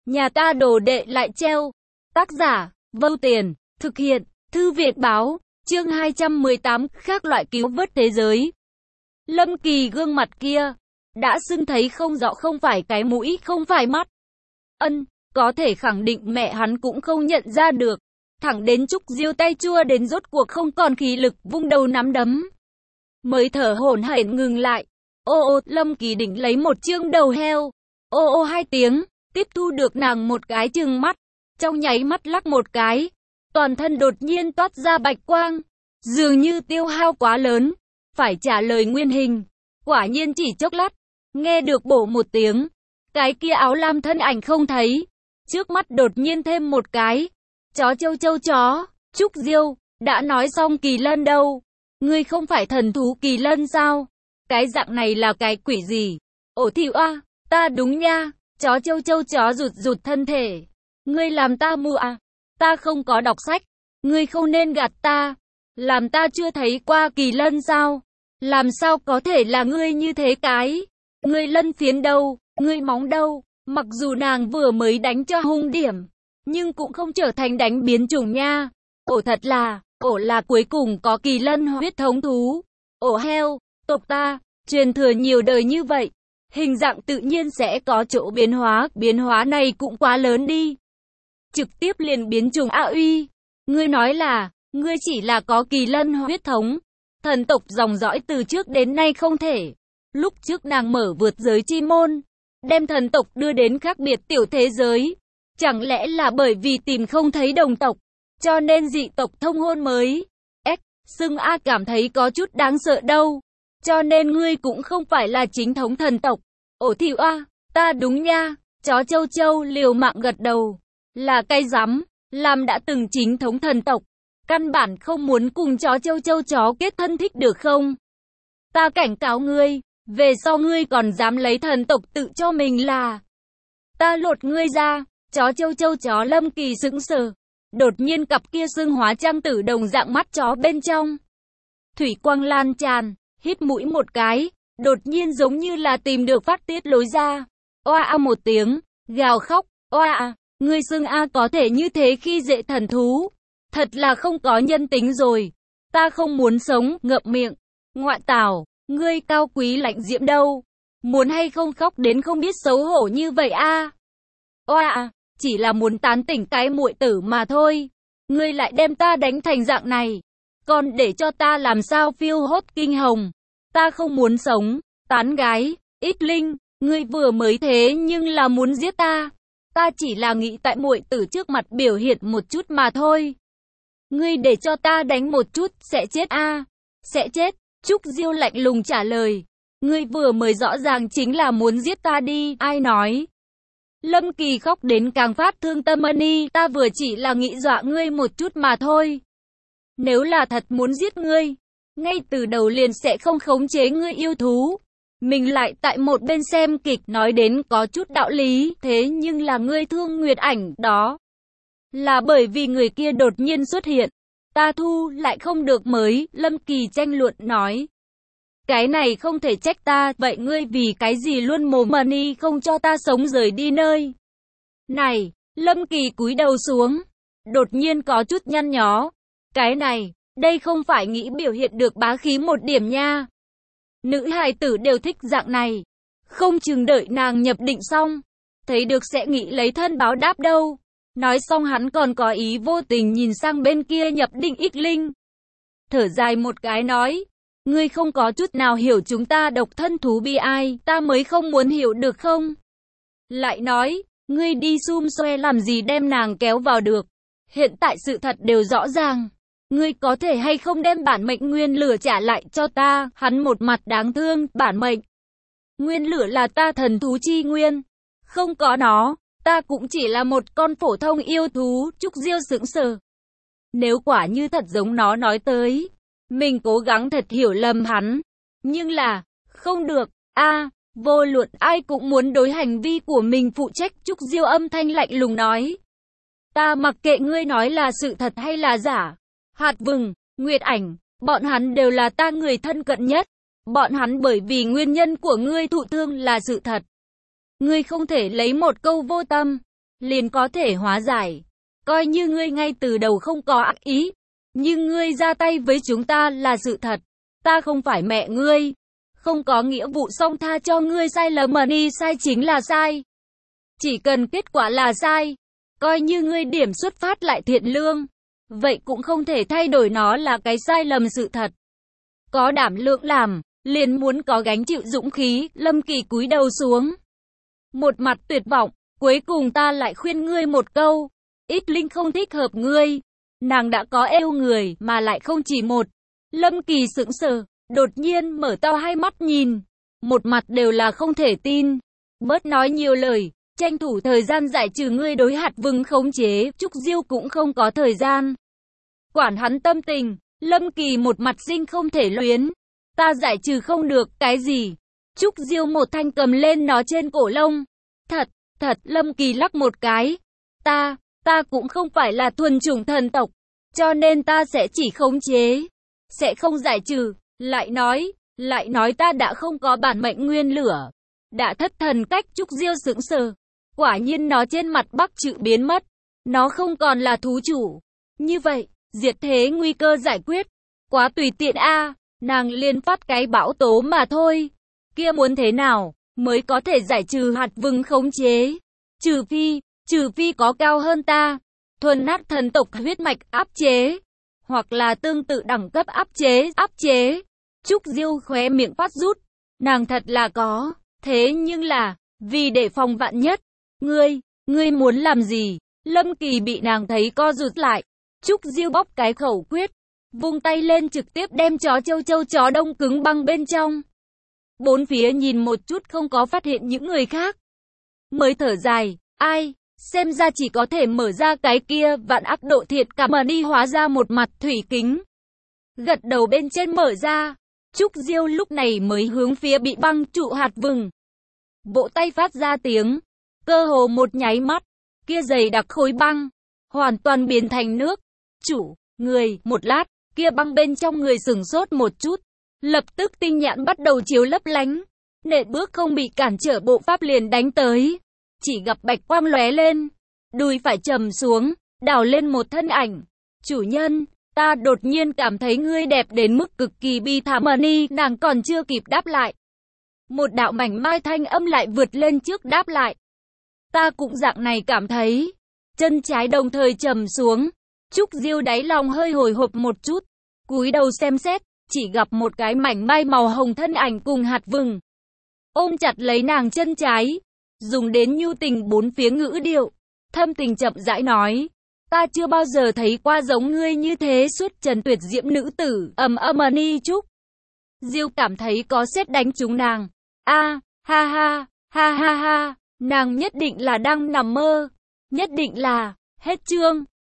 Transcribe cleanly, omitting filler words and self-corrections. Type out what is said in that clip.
Nhà ta đồ đệ lại treo. Tác giả, Vâu Tiền, thực hiện, Thư viện báo, chương 218, khác loại cứu vớt thế giới. Lâm Kỳ gương mặt kia, đã sưng thấy không rõ, không phải cái mũi, không phải mắt. Có thể khẳng định mẹ hắn cũng không nhận ra được. Thẳng đến Trúc Diêu tay chua đến rốt cuộc không còn khí lực, vung đầu nắm đấm. Mới thở hổn hển ngừng lại. Lâm Kỳ định lấy một chương đầu heo. Hai tiếng, tiếp thu được nàng một cái trừng mắt. Trong nháy mắt lắc một cái, toàn thân đột nhiên toát ra bạch quang. Dường như tiêu hao quá lớn, phải trả lời nguyên hình. Quả nhiên chỉ chốc lát, nghe được bổ một tiếng. Cái kia áo lam thân ảnh không thấy. Trước mắt đột nhiên thêm một cái. Chó chó, Trúc Diêu, đã nói xong Kỳ Lân đâu. Ngươi không phải thần thú Kỳ Lân sao? Cái dạng này là cái quỷ gì? Thì ta đúng nha. Chó chó rụt thân thể. Ngươi làm ta mù à? Ta không có đọc sách. Ngươi không nên gạt ta. Làm ta chưa thấy qua Kỳ Lân sao? Làm sao có thể là ngươi như thế cái? Ngươi lân phiến đâu? Ngươi móng đâu? Mặc dù nàng vừa mới đánh cho hung điểm, nhưng cũng không trở thành đánh biến chủng nha. Thật là, là cuối cùng có Kỳ Lân huyết thống thú. Heo, tộc ta, truyền thừa nhiều đời như vậy. Hình dạng tự nhiên sẽ có chỗ biến hóa này cũng quá lớn đi. Trực tiếp liền biến chủng uy. Ngươi nói là, ngươi chỉ là có Kỳ Lân huyết thống. Thần tộc dòng dõi từ trước đến nay không thể. Lúc trước nàng mở vượt giới chi môn, đem thần tộc đưa đến khác biệt tiểu thế giới. Chẳng lẽ là bởi vì tìm không thấy đồng tộc, cho nên dị tộc thông hôn mới? Xưng A cảm thấy có chút đáng sợ đâu. Cho nên ngươi cũng không phải là chính thống thần tộc. Ta đúng nha. Chó châu liều mạng gật đầu. Là cái rắm, làm đã từng chính thống thần tộc. Căn bản không muốn cùng chó châu chó kết thân thích được không? Ta cảnh cáo ngươi, về sau ngươi còn dám lấy thần tộc tự cho mình là. Ta lột ngươi ra. Chó châu chó Lâm Kỳ sững sờ. Đột nhiên cặp kia xương hóa trang tử đồng dạng mắt chó bên trong. Thủy quang lan tràn, hít mũi một cái, đột nhiên giống như là tìm được phát tiết lối ra. Một tiếng, gào khóc, ngươi xưng A có thể như thế khi dễ thần thú. Thật là không có nhân tính rồi. Ta không muốn sống, ngậm miệng. Ngoại tảo, ngươi cao quý lạnh diễm đâu. Muốn hay không khóc đến không biết xấu hổ như vậy a? Chỉ là muốn tán tỉnh cái muội tử mà thôi. Ngươi lại đem ta đánh thành dạng này. Còn để cho ta làm sao phiêu hốt kinh hồng. Ta không muốn sống. Tán gái, ít linh, ngươi vừa mới thế nhưng là muốn giết ta. Ta chỉ là nghĩ tại muội tử trước mặt biểu hiện một chút mà thôi. Ngươi để cho ta đánh một chút, sẽ chết a? Sẽ chết. Trúc Diêu lạnh lùng trả lời. Ngươi vừa mới rõ ràng chính là muốn giết ta đi, ai nói? Lâm Kỳ khóc đến càng phát thương tâm đi, ta vừa chỉ là nghĩ dọa ngươi một chút mà thôi. Nếu là thật muốn giết ngươi, ngay từ đầu liền sẽ không khống chế ngươi yêu thú. Mình lại tại một bên xem kịch nói đến có chút đạo lý, thế nhưng là ngươi thương Nguyệt Ảnh đó. Là bởi vì người kia đột nhiên xuất hiện. Ta thu lại không được mới, Lâm Kỳ tranh luận nói. Cái này không thể trách ta, vậy ngươi vì cái gì luôn mồm money không cho ta sống rời đi nơi này? Lâm Kỳ cúi đầu xuống, đột nhiên có chút nhăn nhó. Cái này, đây không phải nghĩ biểu hiện được bá khí một điểm nha. Nữ hài tử đều thích dạng này. Không chừng đợi nàng nhập định xong, thấy được sẽ nghĩ lấy thân báo đáp đâu. Nói xong hắn còn có ý vô tình nhìn sang bên kia nhập định Ích Linh. Thở dài một cái nói. Ngươi không có chút nào hiểu chúng ta độc thân thú bi ai, ta mới không muốn hiểu được không? Lại nói, ngươi đi xum xoe làm gì đem nàng kéo vào được? Hiện tại sự thật đều rõ ràng. Ngươi có thể hay không đem bản mệnh nguyên lửa trả lại cho ta? Hắn một mặt đáng thương, bản mệnh nguyên lửa là ta thần thú chi nguyên. Không có nó, ta cũng chỉ là một con phổ thông yêu thú. Trúc Diêu sững sờ. Nếu quả như thật giống nó nói tới, mình cố gắng thật hiểu lầm hắn. Nhưng là, không được, vô luận ai cũng muốn đối hành vi của mình phụ trách. Trúc Diêu âm thanh lạnh lùng nói. Ta mặc kệ ngươi nói là sự thật hay là giả. Hạt Vừng, Nguyệt Ảnh, bọn hắn đều là ta người thân cận nhất. Bọn hắn bởi vì nguyên nhân của ngươi thụ thương là sự thật. Ngươi không thể lấy một câu vô tâm, liền có thể hóa giải. Coi như ngươi ngay từ đầu không có ác ý, nhưng ngươi ra tay với chúng ta là sự thật. Ta không phải mẹ ngươi, không có nghĩa vụ xông tha cho ngươi sai lầm mà đi, sai chính là sai. Chỉ cần kết quả là sai, coi như ngươi điểm xuất phát lại thiện lương, vậy cũng không thể thay đổi nó là cái sai lầm sự thật. Có đảm lượng làm, liền muốn có gánh chịu dũng khí. Lâm Kỳ cúi đầu xuống, một mặt tuyệt vọng. Cuối cùng ta lại khuyên ngươi một câu, Ít Linh không thích hợp ngươi. Nàng đã có yêu người mà lại không chỉ một. Lâm Kỳ sững sờ, đột nhiên mở to hai mắt nhìn, một mặt đều là không thể tin. Bớt nói nhiều lời, tranh thủ thời gian giải trừ ngươi đối hạt vừng khống chế. Trúc Diêu cũng không có thời gian quản hắn tâm tình. Lâm Kỳ một mặt sinh không thể luyến. Ta giải trừ không được cái gì? Trúc Diêu một thanh cầm lên nó trên cổ lông. Thật, Lâm Kỳ lắc một cái. Ta cũng không phải là thuần chủng thần tộc, cho nên ta sẽ chỉ khống chế, sẽ không giải trừ. Lại nói ta đã không có bản mệnh nguyên lửa, đã thất thần cách. Trúc Diêu sững sờ. Quả nhiên nó trên mặt Bắc Trự biến mất, nó không còn là thú chủ. Như vậy, diệt thế nguy cơ giải quyết, quá tùy tiện a. Nàng liên phát cái bão tố mà thôi. Kia muốn thế nào mới có thể giải trừ hạt vừng khống chế? Trừ phi có cao hơn ta, thuần nát thần tộc huyết mạch áp chế, hoặc là tương tự đẳng cấp áp chế. Trúc Diêu khóe miệng phát rút. Nàng thật là có, thế nhưng là, vì để phòng vạn nhất. Ngươi muốn làm gì? Lâm Kỳ bị nàng thấy co rụt lại. Trúc Diêu bóp cái khẩu quyết, vung tay lên trực tiếp đem chó đông cứng băng bên trong. Bốn phía nhìn một chút không có phát hiện những người khác, mới thở dài. Ai, xem ra chỉ có thể mở ra cái kia vạn ác độ thiệt cả mà đi. Hóa ra một mặt thủy kính, gật đầu bên trên mở ra. Trúc Diêu lúc này mới hướng phía bị băng trụ hạt vừng, vỗ tay phát ra tiếng. Cơ hồ một nháy mắt, kia dày đặc khối băng hoàn toàn biến thành nước. Người, một lát, kia băng bên trong người sửng sốt một chút, lập tức tinh nhãn bắt đầu chiếu lấp lánh. Nện bước không bị cản trở bộ pháp liền đánh tới. Chỉ gặp bạch quang lóe lên, đùi phải trầm xuống, đào lên một thân ảnh. Chủ nhân, ta đột nhiên cảm thấy ngươi đẹp đến mức cực kỳ bi thảm. Ni, nàng còn chưa kịp đáp lại, một đạo mảnh mai thanh âm lại vượt lên trước đáp lại. Ta cũng dạng này cảm thấy. Chân trái đồng thời trầm xuống. Trúc Diêu đáy lòng hơi hồi hộp một chút, cúi đầu xem xét, chỉ gặp một cái mảnh mai màu hồng thân ảnh cùng hạt vừng ôm chặt lấy nàng chân trái, dùng đến nhu tình bốn phía ngữ điệu, thâm tình chậm rãi nói, ta chưa bao giờ thấy qua giống ngươi như thế xuất trần tuyệt diễm nữ tử. Ni. Trúc Diêu cảm thấy có sét đánh trúng nàng. Ha, nàng nhất định là đang nằm mơ, nhất định là. Hết chương.